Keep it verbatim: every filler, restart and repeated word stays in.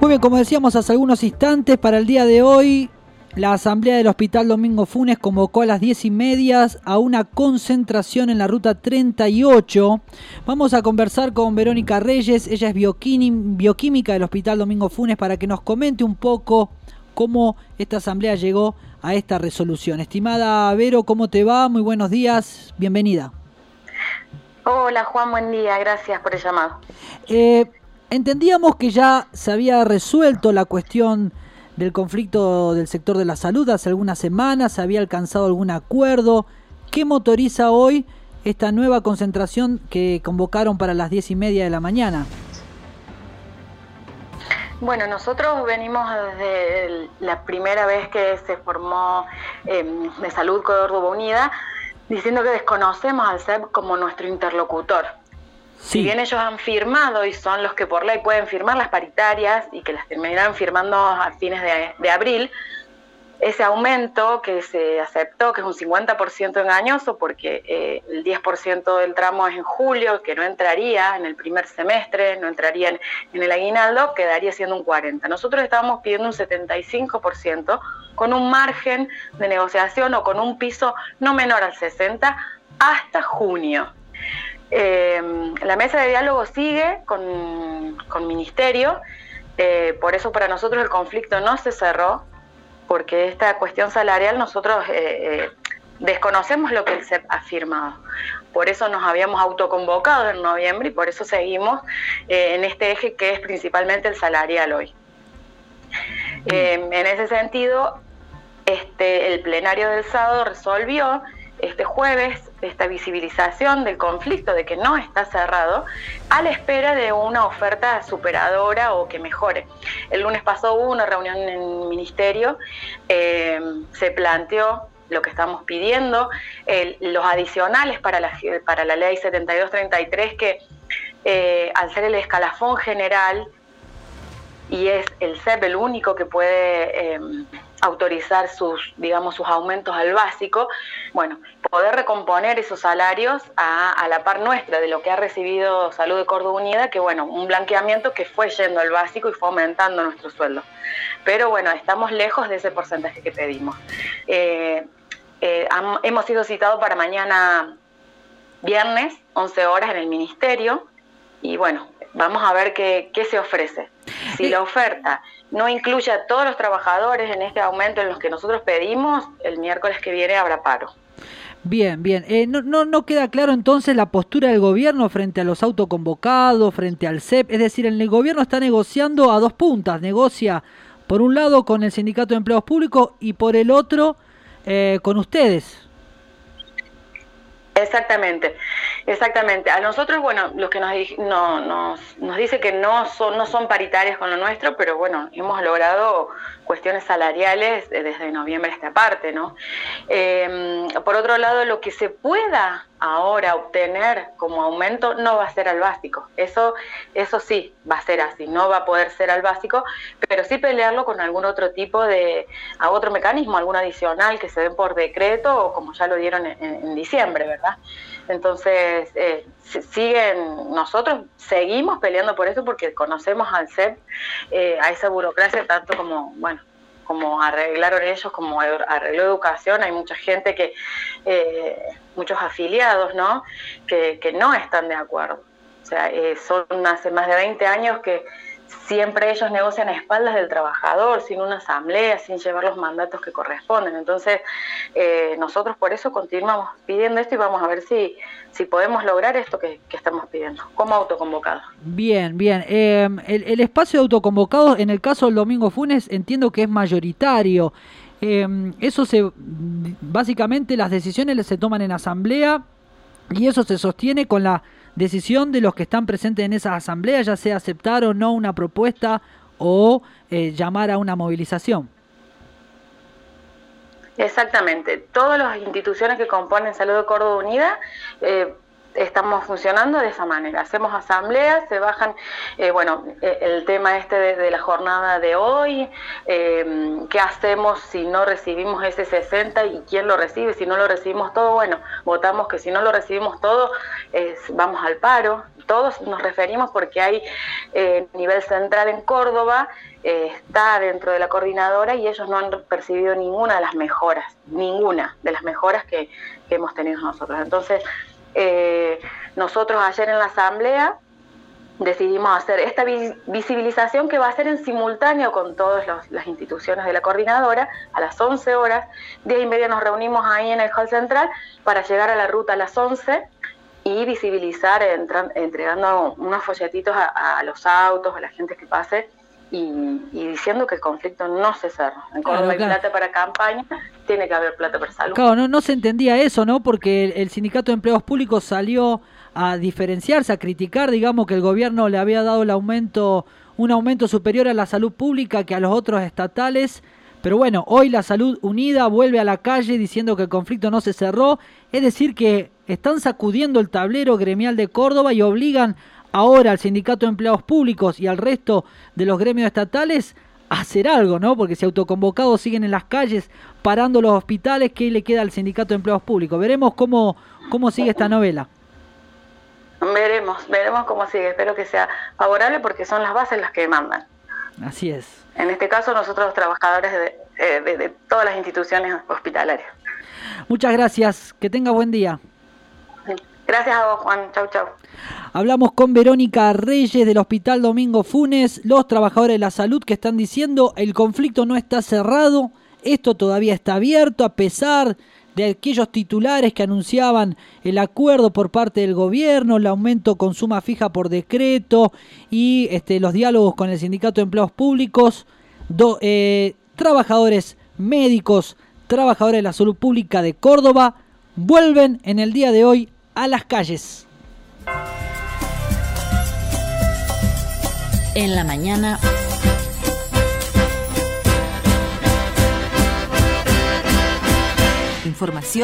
bien, como decíamos hace algunos instantes, para el día de hoy, la Asamblea del Hospital Domingo Funes convocó a las diez y media a una concentración en la ruta treinta y ocho. Vamos a conversar con Verónica Reyes, ella es bioquímica del Hospital Domingo Funes, para que nos comente un poco cómo esta asamblea llegó a esta resolución. Estimada Vero, ¿cómo te va? Muy buenos días, bienvenida. Hola Juan, buen día, gracias por el llamado. Eh, entendíamos que ya se había resuelto la cuestión del conflicto del sector de la salud hace algunas semanas, se había alcanzado algún acuerdo. ¿Qué motoriza hoy esta nueva concentración que convocaron para las diez y media de la mañana? Bueno, nosotros venimos desde la primera vez que se formó eh, de Salud Córdoba Unida, diciendo que desconocemos al C E P como nuestro interlocutor. Sí. Si bien ellos han firmado y son los que por ley pueden firmar las paritarias y que las terminarán firmando a fines de, de abril, ese aumento que se aceptó, que es un cincuenta por ciento engañoso porque eh, el diez por ciento del tramo es en julio, que no entraría en el primer semestre, no entraría en, en el aguinaldo, quedaría siendo un cuarenta por ciento. Nosotros estábamos pidiendo un setenta y cinco por ciento con un margen de negociación o con un piso no menor al sesenta por ciento hasta junio. Eh, la mesa de diálogo sigue con, con ministerio, eh, por eso para nosotros el conflicto no se cerró, porque esta cuestión salarial nosotros eh, eh, desconocemos lo que el C E P ha firmado. Por eso nos habíamos autoconvocado en noviembre y por eso seguimos eh, en este eje que es principalmente el salarial hoy. Eh, en ese sentido, este, el plenario del sábado resolvió este jueves esta visibilización del conflicto, de que no está cerrado, a la espera de una oferta superadora o que mejore. El lunes pasó hubo una reunión en el ministerio, eh, se planteó lo que estamos pidiendo, el, los adicionales para la, para la ley setenta y dos treinta y tres, que eh, al ser el escalafón general, y es el C E P el único que puede eh, autorizar sus, digamos, sus aumentos al básico, bueno, poder recomponer esos salarios a, a la par nuestra de lo que ha recibido Salud de Córdoba Unida, que bueno, un blanqueamiento que fue yendo al básico y fue aumentando nuestro sueldo. Pero bueno, estamos lejos de ese porcentaje que pedimos. Eh, eh, ham, hemos sido citados para mañana viernes, once horas en el ministerio, y bueno, vamos a ver qué, qué se ofrece. Si la oferta no incluye a todos los trabajadores en este aumento en los que nosotros pedimos, el miércoles que viene habrá paro. Bien, bien. Eh, no, no, no queda claro entonces la postura del gobierno frente a los autoconvocados, frente al C E P. Es decir, el gobierno está negociando a dos puntas. Negocia, por un lado, con el Sindicato de Empleados Públicos y por el otro, eh, con ustedes. Exactamente, exactamente. A nosotros, bueno, los que nos, no, nos, nos dice que no son, no son paritarias con lo nuestro, pero bueno, hemos logrado cuestiones salariales desde noviembre a esta parte, ¿no? Eh, por otro lado, lo que se pueda ahora obtener como aumento no va a ser al básico. Eso, eso sí va a ser así, no va a poder ser al básico, pero sí pelearlo con algún otro tipo de, a otro mecanismo, algún adicional que se den por decreto o como ya lo dieron en, en diciembre, ¿verdad? Entonces, eh, siguen, nosotros seguimos peleando por eso porque conocemos al C E P, eh, a esa burocracia tanto como, bueno, como arreglaron ellos, como arregló educación. Hay mucha gente que, eh, muchos afiliados, ¿no?, que, que no están de acuerdo. O sea, eh, son hace más de veinte años que siempre ellos negocian a espaldas del trabajador, sin una asamblea, sin llevar los mandatos que corresponden. Entonces, eh, nosotros por eso continuamos pidiendo esto y vamos a ver si, si podemos lograr esto que, que estamos pidiendo, como autoconvocados. Bien, bien. Eh, el, el espacio de autoconvocados, en el caso del Domingo Funes, entiendo que es mayoritario. Eh, eso se, básicamente las decisiones se toman en asamblea y eso se sostiene con la decisión de los que están presentes en esa asamblea, ya sea aceptar o no una propuesta o eh, llamar a una movilización. Exactamente. Todas las instituciones que componen Salud de Córdoba Unida eh, estamos funcionando de esa manera. Hacemos asambleas, se bajan, eh, bueno, eh, el tema este de, de la jornada de hoy, eh, qué hacemos si no recibimos ese sesenta y quién lo recibe, si no lo recibimos todo, bueno, votamos que si no lo recibimos todo, eh, vamos al paro. Todos nos referimos porque hay eh, nivel central en Córdoba, eh, está dentro de la coordinadora y ellos no han percibido ninguna de las mejoras, ninguna de las mejoras que, que hemos tenido nosotros. Entonces, Eh, nosotros ayer en la asamblea decidimos hacer esta visibilización que va a ser en simultáneo con todas los, las instituciones de la coordinadora a las once horas, diez y media nos reunimos ahí en el hall central para llegar a la ruta a las once y visibilizar entran, entregando unos folletitos a, a los autos, a la gente que pase y, y diciendo que el conflicto no se cerró. En Córdoba claro, hay claro. plata para campaña, tiene que haber plata para salud. Claro, no, no se entendía eso, ¿no? Porque el, el Sindicato de Empleados Públicos salió a diferenciarse, a criticar, digamos, que el gobierno le había dado el aumento, un aumento superior a la salud pública que a los otros estatales. Pero bueno, hoy la Salud Unida vuelve a la calle diciendo que el conflicto no se cerró. Es decir, que están sacudiendo el tablero gremial de Córdoba y obligan ahora al Sindicato de Empleados Públicos y al resto de los gremios estatales a hacer algo, ¿no? Porque si autoconvocados siguen en las calles parando los hospitales, ¿qué le queda al Sindicato de Empleados Públicos? Veremos cómo, cómo sigue esta novela. Veremos, veremos cómo sigue. Espero que sea favorable porque son las bases las que mandan. Así es. En este caso nosotros los trabajadores de, de, de todas las instituciones hospitalarias. Muchas gracias. Que tenga buen día. Gracias a vos, Juan. Chau, chau. Hablamos con Verónica Reyes del Hospital Domingo Funes, los trabajadores de la salud que están diciendo el conflicto no está cerrado, esto todavía está abierto a pesar de aquellos titulares que anunciaban el acuerdo por parte del gobierno, el aumento con suma fija por decreto y este, los diálogos con el Sindicato de Empleados Públicos, do, eh, trabajadores médicos, trabajadores de la salud pública de Córdoba, vuelven en el día de hoy a las calles. En la mañana. Información.